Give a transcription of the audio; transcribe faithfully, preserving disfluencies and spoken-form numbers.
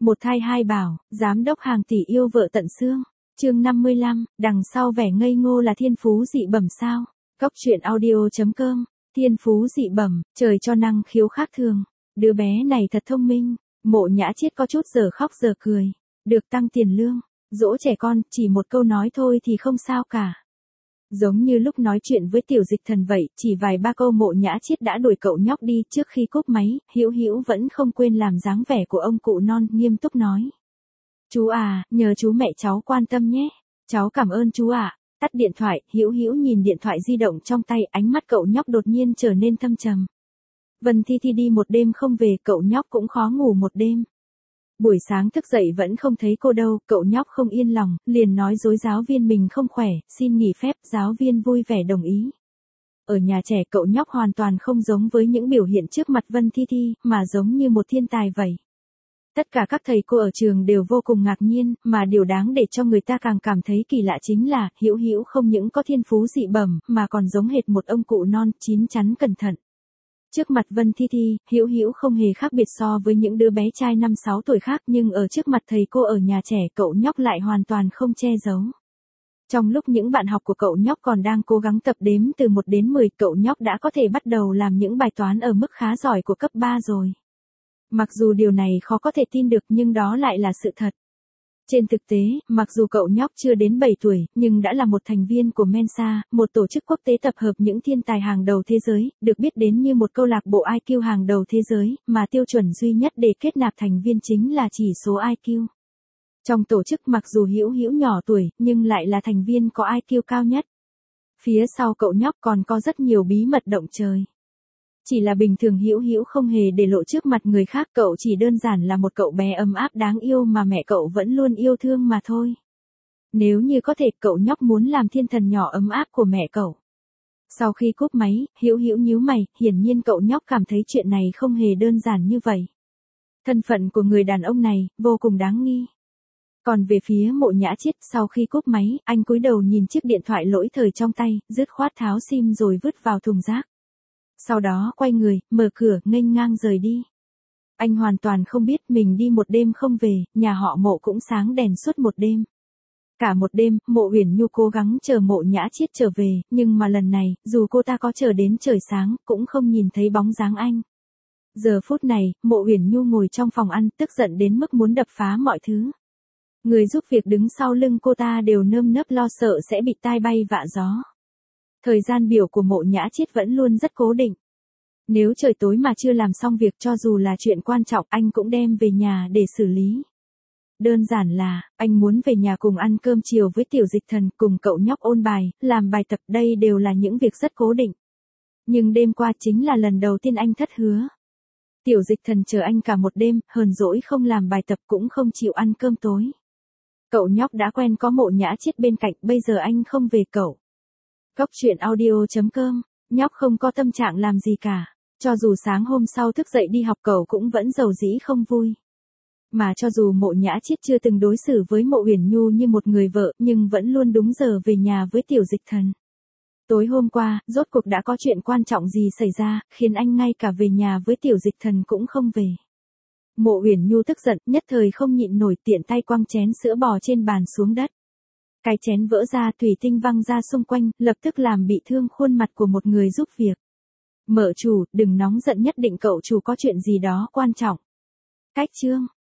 Một thai hai bảo, giám đốc hàng tỷ yêu vợ tận xương. Chương năm mươi lăm, đằng sau vẻ ngây ngô là thiên phú dị bẩm sao? Cóc truyện audio chấm com. Thiên phú dị bẩm, trời cho năng khiếu khác thường. Đứa bé này thật thông minh. Mộ Nhã Chiết có chút giờ khóc giờ cười. Được tăng tiền lương, dỗ trẻ con, chỉ một câu nói thôi thì không sao cả. Giống như lúc nói chuyện với Tiểu Dịch Thần vậy, chỉ vài ba câu Mộ Nhã Chiết đã đuổi cậu nhóc đi. Trước khi cúp máy, Hữu Hữu vẫn không quên làm dáng vẻ của ông cụ non, nghiêm túc nói. Chú à, nhờ chú mẹ cháu quan tâm nhé. Cháu cảm ơn chú ạ. Tắt điện thoại, Hữu Hữu nhìn điện thoại di động trong tay, ánh mắt cậu nhóc đột nhiên trở nên thâm trầm. Vân Thi Thi đi một đêm không về, cậu nhóc cũng khó ngủ một đêm. Buổi sáng thức dậy vẫn không thấy cô đâu, cậu nhóc không yên lòng, liền nói dối giáo viên mình không khỏe, xin nghỉ phép, giáo viên vui vẻ đồng ý. Ở nhà trẻ cậu nhóc hoàn toàn không giống với những biểu hiện trước mặt Vân Thi Thi, mà giống như một thiên tài vậy. Tất cả các thầy cô ở trường đều vô cùng ngạc nhiên, mà điều đáng để cho người ta càng cảm thấy kỳ lạ chính là, Hữu Hữu không những có thiên phú dị bẩm, mà còn giống hệt một ông cụ non, chín chắn cẩn thận. Trước mặt Vân Thi Thi, Hữu Hữu không hề khác biệt so với những đứa bé trai năm sáu tuổi khác, nhưng ở trước mặt thầy cô ở nhà trẻ, cậu nhóc lại hoàn toàn không che giấu. Trong lúc những bạn học của cậu nhóc còn đang cố gắng tập đếm từ một đến mười, cậu nhóc đã có thể bắt đầu làm những bài toán ở mức khá giỏi của cấp ba rồi. Mặc dù điều này khó có thể tin được nhưng đó lại là sự thật. Trên thực tế, mặc dù cậu nhóc chưa đến bảy tuổi, nhưng đã là một thành viên của Mensa, một tổ chức quốc tế tập hợp những thiên tài hàng đầu thế giới, được biết đến như một câu lạc bộ i kiu hàng đầu thế giới, mà tiêu chuẩn duy nhất để kết nạp thành viên chính là chỉ số i kiu. Trong tổ chức mặc dù Hữu Hữu nhỏ tuổi, nhưng lại là thành viên có i kiu cao nhất. Phía sau cậu nhóc còn có rất nhiều bí mật động trời. Chỉ là bình thường Hữu Hữu không hề để lộ trước mặt người khác, cậu chỉ đơn giản là một cậu bé ấm áp đáng yêu mà mẹ cậu vẫn luôn yêu thương mà thôi. Nếu như có thể, cậu nhóc muốn làm thiên thần nhỏ ấm áp của mẹ cậu. Sau khi cúp máy, Hữu Hữu nhíu mày, hiển nhiên cậu nhóc cảm thấy chuyện này không hề đơn giản như vậy. Thân phận của người đàn ông này, vô cùng đáng nghi. Còn về phía Mộ Nhã Chiết, sau khi cúp máy, anh cúi đầu nhìn chiếc điện thoại lỗi thời trong tay, dứt khoát tháo sim rồi vứt vào thùng rác. Sau đó quay người, mở cửa, nghênh ngang rời đi. Anh hoàn toàn không biết mình đi một đêm không về, nhà họ Mộ cũng sáng đèn suốt một đêm. Cả một đêm, Mộ Uyển Nhu cố gắng chờ Mộ Nhã Chiết trở về, nhưng mà lần này, dù cô ta có chờ đến trời sáng, cũng không nhìn thấy bóng dáng anh. Giờ phút này, Mộ Uyển Nhu ngồi trong phòng ăn, tức giận đến mức muốn đập phá mọi thứ. Người giúp việc đứng sau lưng cô ta đều nơm nớp lo sợ sẽ bị tai bay vạ gió. Thời gian biểu của Mộ Nhã Chiết vẫn luôn rất cố định. Nếu trời tối mà chưa làm xong việc, cho dù là chuyện quan trọng, anh cũng đem về nhà để xử lý. Đơn giản là, anh muốn về nhà cùng ăn cơm chiều với Tiểu Dịch Thần, cùng cậu nhóc ôn bài, làm bài tập, đây đều là những việc rất cố định. Nhưng đêm qua chính là lần đầu tiên anh thất hứa. Tiểu Dịch Thần chờ anh cả một đêm, hờn dỗi không làm bài tập cũng không chịu ăn cơm tối. Cậu nhóc đã quen có Mộ Nhã Chiết bên cạnh, bây giờ anh không về cậu. Cóc truyện audio chấm com, nhóc không có tâm trạng làm gì cả. Cho dù sáng hôm sau thức dậy đi học cậu cũng vẫn rầu rĩ không vui. Mà cho dù Mộ Nhã Chiết chưa từng đối xử với Mộ Uyển Nhu như một người vợ, nhưng vẫn luôn đúng giờ về nhà với Tiểu Dịch Thần. Tối hôm qua, rốt cuộc đã có chuyện quan trọng gì xảy ra, khiến anh ngay cả về nhà với Tiểu Dịch Thần cũng không về. Mộ Uyển Nhu tức giận, nhất thời không nhịn nổi, tiện tay quăng chén sữa bò trên bàn xuống đất. Cái chén vỡ ra, thủy tinh văng ra xung quanh, lập tức làm bị thương khuôn mặt của một người giúp việc. Mợ chủ, đừng nóng giận, nhất định cậu chủ có chuyện gì đó quan trọng. Cách chương.